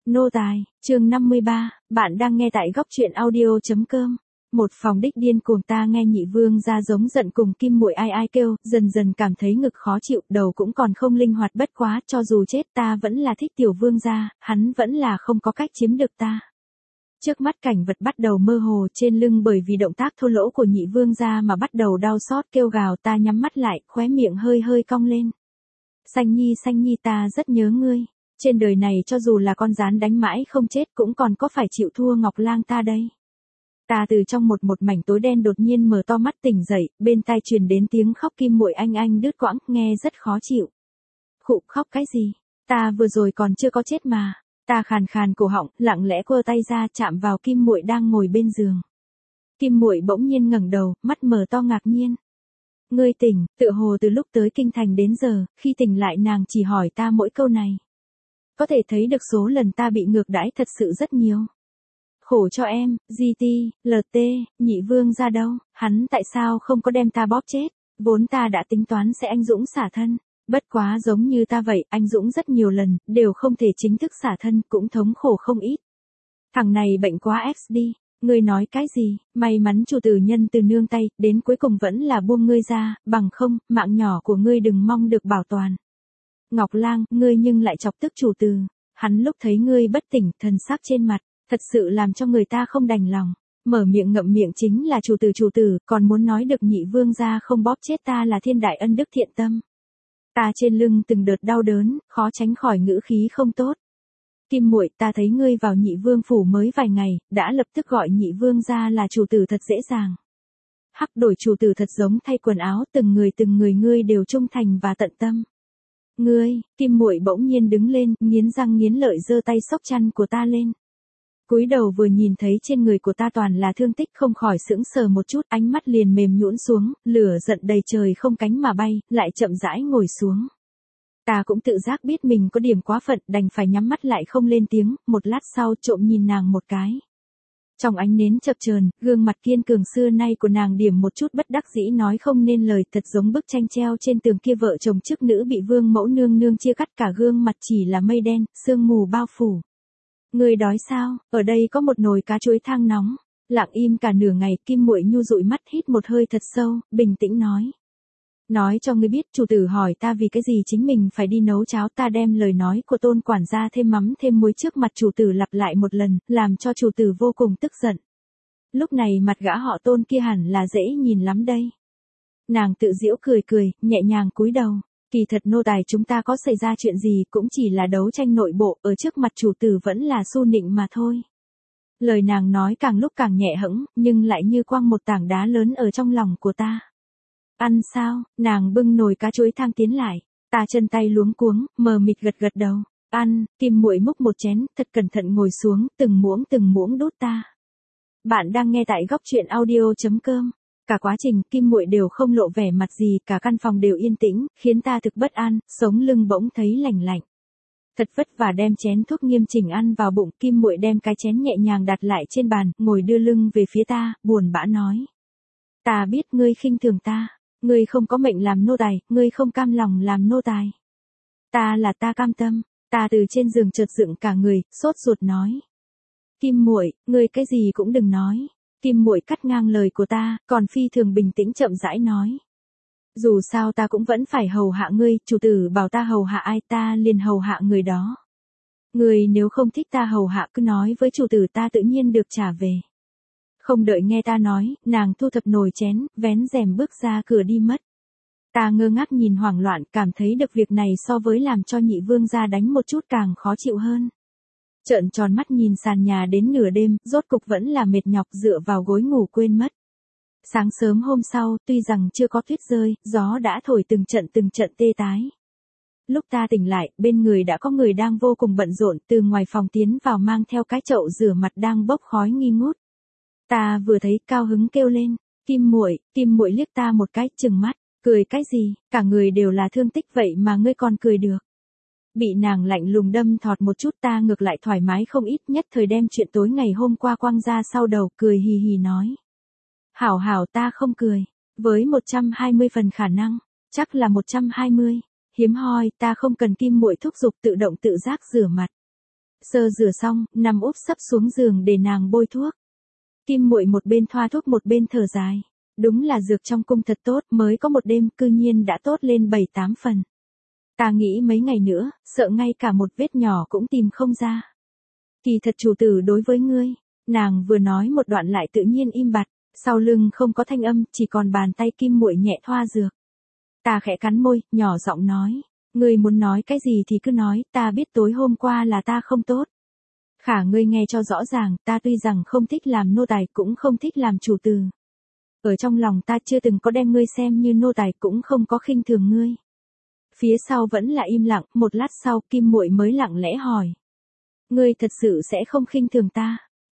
Nô tài, chương 53, bạn đang nghe tại góc truyện audio.com. Một phòng đích điên cuồng, ta nghe nhị vương ra giống giận cùng kim muội ai ai kêu, dần dần cảm thấy ngực khó chịu, đầu cũng còn không linh hoạt, bất quá, cho dù chết ta vẫn là thích tiểu vương gia, hắn vẫn là không có cách chiếm được ta. Trước mắt cảnh vật bắt đầu mơ hồ, trên lưng bởi vì động tác thô lỗ của nhị vương gia mà bắt đầu đau xót kêu gào, ta nhắm mắt lại, khóe miệng hơi hơi cong lên. Xanh nhi ta rất nhớ ngươi. Trên đời này cho dù là con gián đánh mãi không chết cũng còn có phải chịu thua Ngọc Lang ta đây. Ta từ trong một mảnh tối đen đột nhiên mở to mắt tỉnh dậy, bên tai truyền đến tiếng khóc kim muội anh đứt quãng, nghe rất khó chịu. Khụ, khóc cái gì? Ta vừa rồi còn chưa có chết mà. Ta khàn khàn cổ họng, lặng lẽ quơ tay ra chạm vào kim muội đang ngồi bên giường. Kim muội bỗng nhiên ngẩng đầu, mắt mở to ngạc nhiên. Ngươi tỉnh, tựa hồ từ lúc tới kinh thành đến giờ, khi tỉnh lại nàng chỉ hỏi ta mỗi câu này. Có thể thấy được số lần ta bị ngược đãi thật sự rất nhiều. Khổ cho em, GT, LT, nhị vương ra đâu, hắn tại sao không có đem ta bóp chết, vốn ta đã tính toán sẽ anh dũng xả thân. Bất quá giống như ta vậy, anh dũng rất nhiều lần, đều không thể chính thức xả thân, cũng thống khổ không ít. Thằng này bệnh quá X đi, ngươi nói cái gì, may mắn chủ tử nhân từ nương tay, đến cuối cùng vẫn là buông ngươi ra, bằng không, mạng nhỏ của ngươi đừng mong được bảo toàn. Ngọc Lang, ngươi nhưng lại chọc tức chủ tử, hắn lúc thấy ngươi bất tỉnh, thần sắc trên mặt, thật sự làm cho người ta không đành lòng, mở miệng ngậm miệng chính là chủ tử, còn muốn nói được nhị vương gia không bóp chết ta là thiên đại ân đức thiện tâm. Ta trên lưng từng đợt đau đớn, khó tránh khỏi ngữ khí không tốt. Kim muội, ta thấy ngươi vào nhị vương phủ mới vài ngày, đã lập tức gọi nhị vương gia là chủ tử thật dễ dàng. Hắc đổi chủ tử thật giống thay quần áo, từng người ngươi đều trung thành và tận tâm. Ngươi, kim muội bỗng nhiên đứng lên, nghiến răng nghiến lợi giơ tay xốc chăn của ta lên. Cúi đầu vừa nhìn thấy trên người của ta toàn là thương tích, không khỏi sững sờ một chút, ánh mắt liền mềm nhũn xuống, lửa giận đầy trời không cánh mà bay, lại chậm rãi ngồi xuống. Ta cũng tự giác biết mình có điểm quá phận, đành phải nhắm mắt lại không lên tiếng, một lát sau trộm nhìn nàng một cái. Trong ánh nến chập chờn, gương mặt kiên cường xưa nay của nàng điểm một chút bất đắc dĩ nói không nên lời, thật giống bức tranh treo trên tường kia vợ chồng chức nữ bị vương mẫu nương chia cắt, cả gương mặt chỉ là mây đen, sương mù bao phủ. Ngươi đói sao? Ở đây có một nồi cá chuối thang nóng. Lặng im cả nửa ngày, kim muội nhu dụi mắt hít một hơi thật sâu, bình tĩnh nói. Nói cho ngươi biết, chủ tử hỏi ta vì cái gì chính mình phải đi nấu cháo, ta đem lời nói của Tôn quản gia thêm mắm thêm muối trước mặt chủ tử lặp lại một lần, làm cho chủ tử vô cùng tức giận. Lúc này mặt gã họ Tôn kia hẳn là dễ nhìn lắm đây. Nàng tự giễu cười, nhẹ nhàng cúi đầu. Kỳ thật nô tài chúng ta có xảy ra chuyện gì cũng chỉ là đấu tranh nội bộ, ở trước mặt chủ tử vẫn là su nịnh mà thôi. Lời nàng nói càng lúc càng nhẹ hẫng, nhưng lại như quăng một tảng đá lớn ở trong lòng của ta. Ăn sao? Nàng bưng nồi cá chuối thang tiến lại. Ta chân tay luống cuống, mờ mịt gật đầu. Ăn, kim muội múc một chén, thật cẩn thận ngồi xuống, từng muỗng đút ta. Bạn đang nghe tại góc truyện audio.com. Cả quá trình, kim muội đều không lộ vẻ mặt gì, cả căn phòng đều yên tĩnh, khiến ta thực bất an, sống lưng bỗng thấy lạnh lạnh. Thật vất vả đem chén thuốc nghiêm chỉnh ăn vào bụng, kim muội đem cái chén nhẹ nhàng đặt lại trên bàn, ngồi đưa lưng về phía ta, buồn bã nói. Ta biết ngươi khinh thường ta, ngươi không có mệnh làm nô tài, ngươi không cam lòng làm nô tài. Ta cam tâm, ta từ trên giường chợt dựng cả người, sốt ruột nói. Kim muội, ngươi cái gì cũng đừng nói. Kim muội cắt ngang lời của ta, còn phi thường bình tĩnh chậm rãi nói. Dù sao ta cũng vẫn phải hầu hạ ngươi, chủ tử bảo ta hầu hạ ai ta liền hầu hạ người đó. Ngươi nếu không thích ta hầu hạ cứ nói với chủ tử, ta tự nhiên được trả về. Không đợi nghe ta nói, nàng thu thập nồi chén, vén rèm bước ra cửa đi mất. Ta ngơ ngác nhìn hoảng loạn, cảm thấy được việc này so với làm cho nhị vương gia đánh một chút càng khó chịu hơn. Trợn tròn mắt nhìn sàn nhà đến nửa đêm, rốt cục vẫn là mệt nhọc dựa vào gối ngủ quên mất. Sáng sớm hôm sau, tuy rằng chưa có tuyết rơi, gió đã thổi từng trận tê tái. Lúc ta tỉnh lại, bên người đã có người đang vô cùng bận rộn, từ ngoài phòng tiến vào mang theo cái chậu rửa mặt đang bốc khói nghi ngút. Ta vừa thấy cao hứng kêu lên, kim muội liếc ta một cái, trừng mắt, cười cái gì, cả người đều là thương tích vậy mà ngươi còn cười được. Bị nàng lạnh lùng đâm thọt một chút, ta ngược lại thoải mái không ít, nhất thời đem chuyện tối ngày hôm qua quăng ra sau đầu, cười hì hì nói. Hảo ta không cười, với 120 phần khả năng, chắc là 120, hiếm hoi, ta không cần kim muội thúc giục tự động tự giác rửa mặt. Sơ rửa xong, nằm úp sấp xuống giường để nàng bôi thuốc. Kim Muội một bên thoa thuốc một bên thở dài. Đúng là dược trong cung thật tốt, mới có một đêm cư nhiên đã tốt lên 7-8 phần. Ta nghĩ mấy ngày nữa, sợ ngay cả một vết nhỏ cũng tìm không ra. Kỳ thật chủ tử đối với ngươi, nàng vừa nói một đoạn lại tự nhiên im bặt, sau lưng không có thanh âm, chỉ còn bàn tay Kim Muội nhẹ thoa dược. Ta khẽ cắn môi, nhỏ giọng nói, ngươi muốn nói cái gì thì cứ nói, ta biết tối hôm qua là ta không tốt. Khả ngươi nghe cho rõ ràng, ta tuy rằng không thích làm nô tài cũng không thích làm chủ tử. Ở trong lòng ta chưa từng có đem ngươi xem như nô tài cũng không có khinh thường ngươi. Phía sau vẫn là im lặng, một lát sau Kim Muội mới lặng lẽ hỏi. Ngươi thật sự sẽ không khinh thường ta?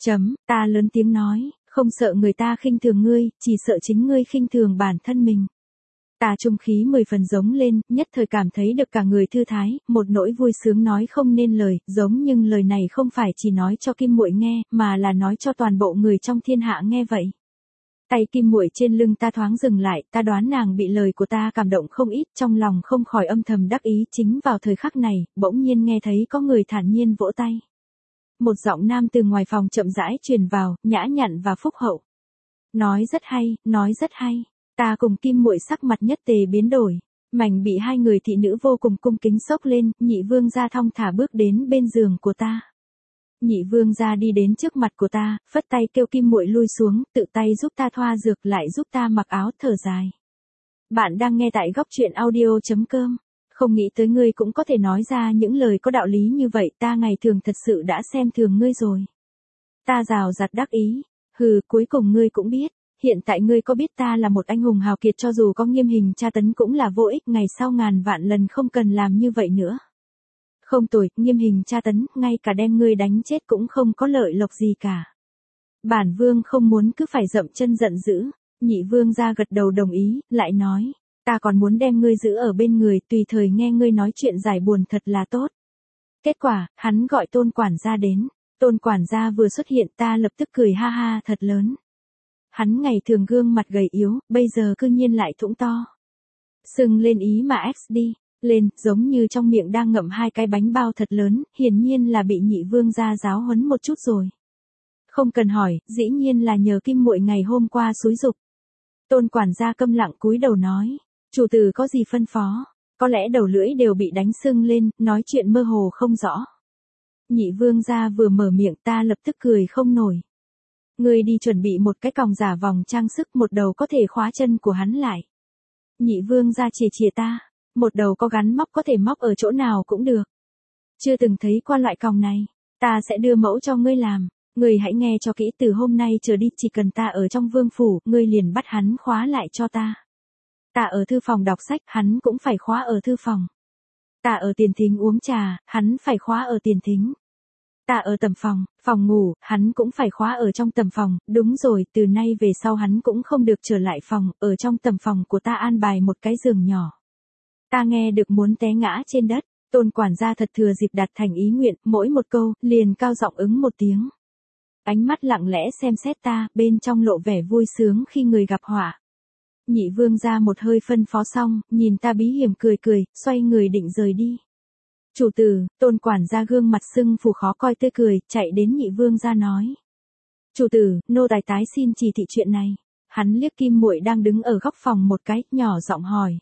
Ta lớn tiếng nói, không sợ người ta khinh thường ngươi, chỉ sợ chính ngươi khinh thường bản thân mình. Ta trung khí 10 phần giống lên, nhất thời cảm thấy được cả người thư thái, một nỗi vui sướng nói không nên lời, giống nhưng lời này không phải chỉ nói cho Kim Muội nghe, mà là nói cho toàn bộ người trong thiên hạ nghe vậy. Tay Kim Muội trên lưng ta thoáng dừng lại, ta đoán nàng bị lời của ta cảm động không ít, trong lòng không khỏi âm thầm đắc ý. Chính vào thời khắc này, bỗng nhiên nghe thấy có người thản nhiên vỗ tay. Một giọng nam từ ngoài phòng chậm rãi truyền vào, nhã nhặn và phúc hậu. Nói rất hay, nói rất hay. Ta cùng Kim Muội sắc mặt nhất tề biến đổi. Mảnh bị hai người thị nữ vô cùng cung kính xốc lên, Nhị Vương gia thong thả bước đến bên giường của ta. Nhị Vương gia đi đến trước mặt của ta, phất tay kêu Kim Muội lui xuống, tự tay giúp ta thoa dược lại giúp ta mặc áo, thở dài. Bạn đang nghe tại góc truyện audio.com. Không nghĩ tới ngươi cũng có thể nói ra những lời có đạo lý như vậy, ta ngày thường thật sự đã xem thường ngươi rồi. Ta rào rạt đắc ý, cuối cùng ngươi cũng biết, hiện tại ngươi có biết ta là một anh hùng hào kiệt, cho dù có nghiêm hình tra tấn cũng là vô ích, ngày sau ngàn vạn lần không cần làm như vậy nữa. Không tồi, nghiêm hình tra tấn, ngay cả đem ngươi đánh chết cũng không có lợi lộc gì cả. Bản vương không muốn cứ phải dậm chân giận dữ. Nhị Vương gia gật đầu đồng ý, lại nói, ta còn muốn đem ngươi giữ ở bên người, tùy thời nghe ngươi nói chuyện giải buồn, thật là tốt. Kết quả, hắn gọi Tôn quản gia đến. Tôn quản gia vừa xuất hiện, ta lập tức cười ha ha thật lớn. Hắn ngày thường gương mặt gầy yếu, bây giờ cư nhiên lại thủng to. Sưng lên ý mà XD, lên, giống như trong miệng đang ngậm hai cái bánh bao thật lớn, hiển nhiên là bị Nhị Vương gia giáo huấn một chút rồi. Không cần hỏi, dĩ nhiên là nhờ Kim Muội ngày hôm qua xúi giục. Tôn quản gia câm lặng cúi đầu nói, chủ tử có gì phân phó, có lẽ đầu lưỡi đều bị đánh sưng lên, nói chuyện mơ hồ không rõ. Nhị Vương gia vừa mở miệng, ta lập tức cười không nổi. Ngươi đi chuẩn bị một cái còng giả vòng trang sức, một đầu có thể khóa chân của hắn lại. Nhị Vương gia chìa chìa ta, một đầu có gắn móc có thể móc ở chỗ nào cũng được. Chưa từng thấy qua loại còng này, ta sẽ đưa mẫu cho ngươi làm. Ngươi hãy nghe cho kỹ, từ hôm nay trở đi chỉ cần ta ở trong vương phủ, ngươi liền bắt hắn khóa lại cho ta. Ta ở thư phòng đọc sách, hắn cũng phải khóa ở thư phòng. Ta ở tiền thính uống trà, hắn phải khóa ở tiền thính. Ta ở tầm phòng, phòng ngủ, hắn cũng phải khóa ở trong tầm phòng, đúng rồi, từ nay về sau hắn cũng không được trở lại phòng, ở trong tầm phòng của ta an bài một cái giường nhỏ. Ta nghe được muốn té ngã trên đất, Tôn quản gia thật thừa dịp đặt thành ý nguyện, mỗi một câu, liền cao giọng ứng một tiếng. Ánh mắt lặng lẽ xem xét ta, bên trong lộ vẻ vui sướng khi người gặp họa. Nhị Vương gia một hơi phân phó xong, nhìn ta bí hiểm cười cười, xoay người định rời đi. Chủ tử, Tôn quản gia gương mặt sưng phù khó coi tươi cười, chạy đến Nhị Vương gia nói. Chủ tử, nô tài tái xin chỉ thị chuyện này. Hắn liếc Kim Muội đang đứng ở góc phòng một cái, nhỏ giọng hỏi.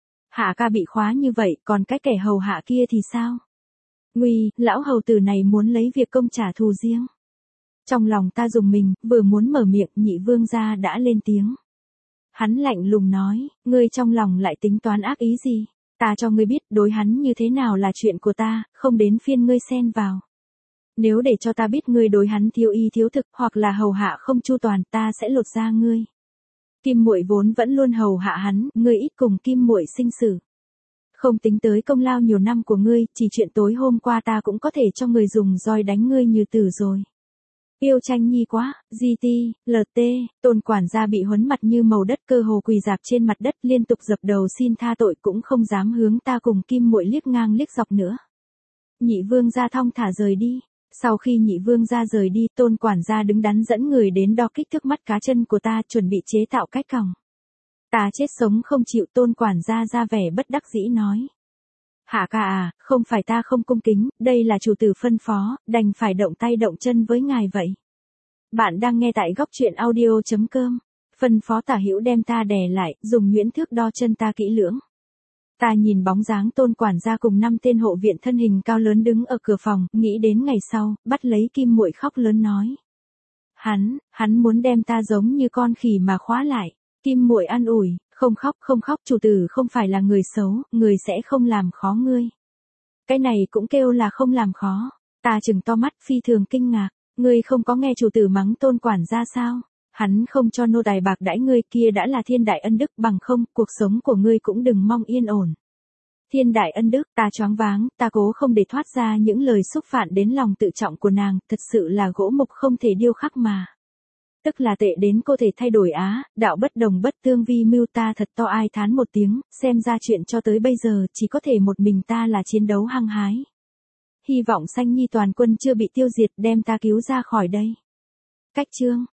Hạ ca bị khóa như vậy, còn cái kẻ hầu hạ kia thì sao? Nguy, lão hầu tử này muốn lấy việc công trả thù riêng. Trong lòng ta rùng mình, vừa muốn mở miệng, Nhị Vương gia đã lên tiếng. Hắn lạnh lùng nói, ngươi trong lòng lại tính toán ác ý gì? Ta cho ngươi biết, đối hắn như thế nào là chuyện của ta, không đến phiên ngươi xen vào. Nếu để cho ta biết ngươi đối hắn thiếu y thiếu thực, hoặc là hầu hạ không chu toàn, ta sẽ lột da ngươi. Kim Muội vốn vẫn luôn hầu hạ hắn, ngươi ít cùng Kim Muội sinh xử. Không tính tới công lao nhiều năm của ngươi, chỉ chuyện tối hôm qua ta cũng có thể cho người dùng roi đánh ngươi như tử rồi. Yêu tranh nhi quá, GT, LT, Tôn quản gia bị huấn mặt như màu đất, cơ hồ quỳ rạp trên mặt đất, liên tục dập đầu xin tha tội, cũng không dám hướng ta cùng Kim Muội liếc ngang liếc dọc nữa. Nhị Vương gia thong thả rời đi. Sau khi Nhị Vương gia rời đi, Tôn quản gia đứng đắn dẫn người đến đo kích thước mắt cá chân của ta, chuẩn bị chế tạo cách còng. Ta chết sống không chịu, Tôn quản gia ra vẻ bất đắc dĩ nói. Hạ ca à, không phải ta không cung kính, đây là chủ tử phân phó, đành phải động tay động chân với ngài vậy. Bạn đang nghe tại góc truyện audio.com. Phân phó Tả Hữu đem ta đè lại, dùng nhuyễn thước đo chân ta kỹ lưỡng. Ta nhìn bóng dáng Tôn quản gia cùng 5 tên hộ viện thân hình cao lớn đứng ở cửa phòng, nghĩ đến ngày sau, bắt lấy Kim Muội khóc lớn nói. Hắn muốn đem ta giống như con khỉ mà khóa lại. Kim Muội an ủi, không khóc, chủ tử không phải là người xấu, người sẽ không làm khó ngươi. Cái này cũng kêu là không làm khó. Ta trừng to mắt phi thường kinh ngạc, ngươi không có nghe chủ tử mắng Tôn quản gia sao? Hắn không cho nô tài bạc đãi ngươi kia đã là thiên đại ân đức, bằng không, cuộc sống của ngươi cũng đừng mong yên ổn. Thiên đại ân đức, ta choáng váng, ta cố không để thoát ra những lời xúc phạm đến lòng tự trọng của nàng, thật sự là gỗ mục không thể điêu khắc mà. Tức là tệ đến cô thể thay đổi á, đạo bất đồng bất tương vi mưu. Ta thật to ai thán một tiếng, xem ra chuyện cho tới bây giờ chỉ có thể một mình ta là chiến đấu hăng hái. Hy vọng Sanh Nhi toàn quân chưa bị tiêu diệt đem ta cứu ra khỏi đây. Cách chương